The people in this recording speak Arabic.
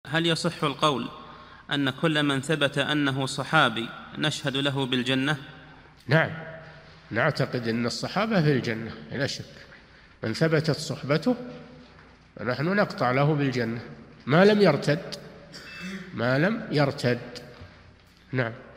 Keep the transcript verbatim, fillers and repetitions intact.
هل يصح القول أن كل من ثبت أنه صحابي نشهد له بالجنة؟ نعم، نعتقد أن الصحابة في الجنة لا شك، من ثبتت صحبته فنحن نقطع له بالجنة ما لم يرتد، ما لم يرتد. نعم.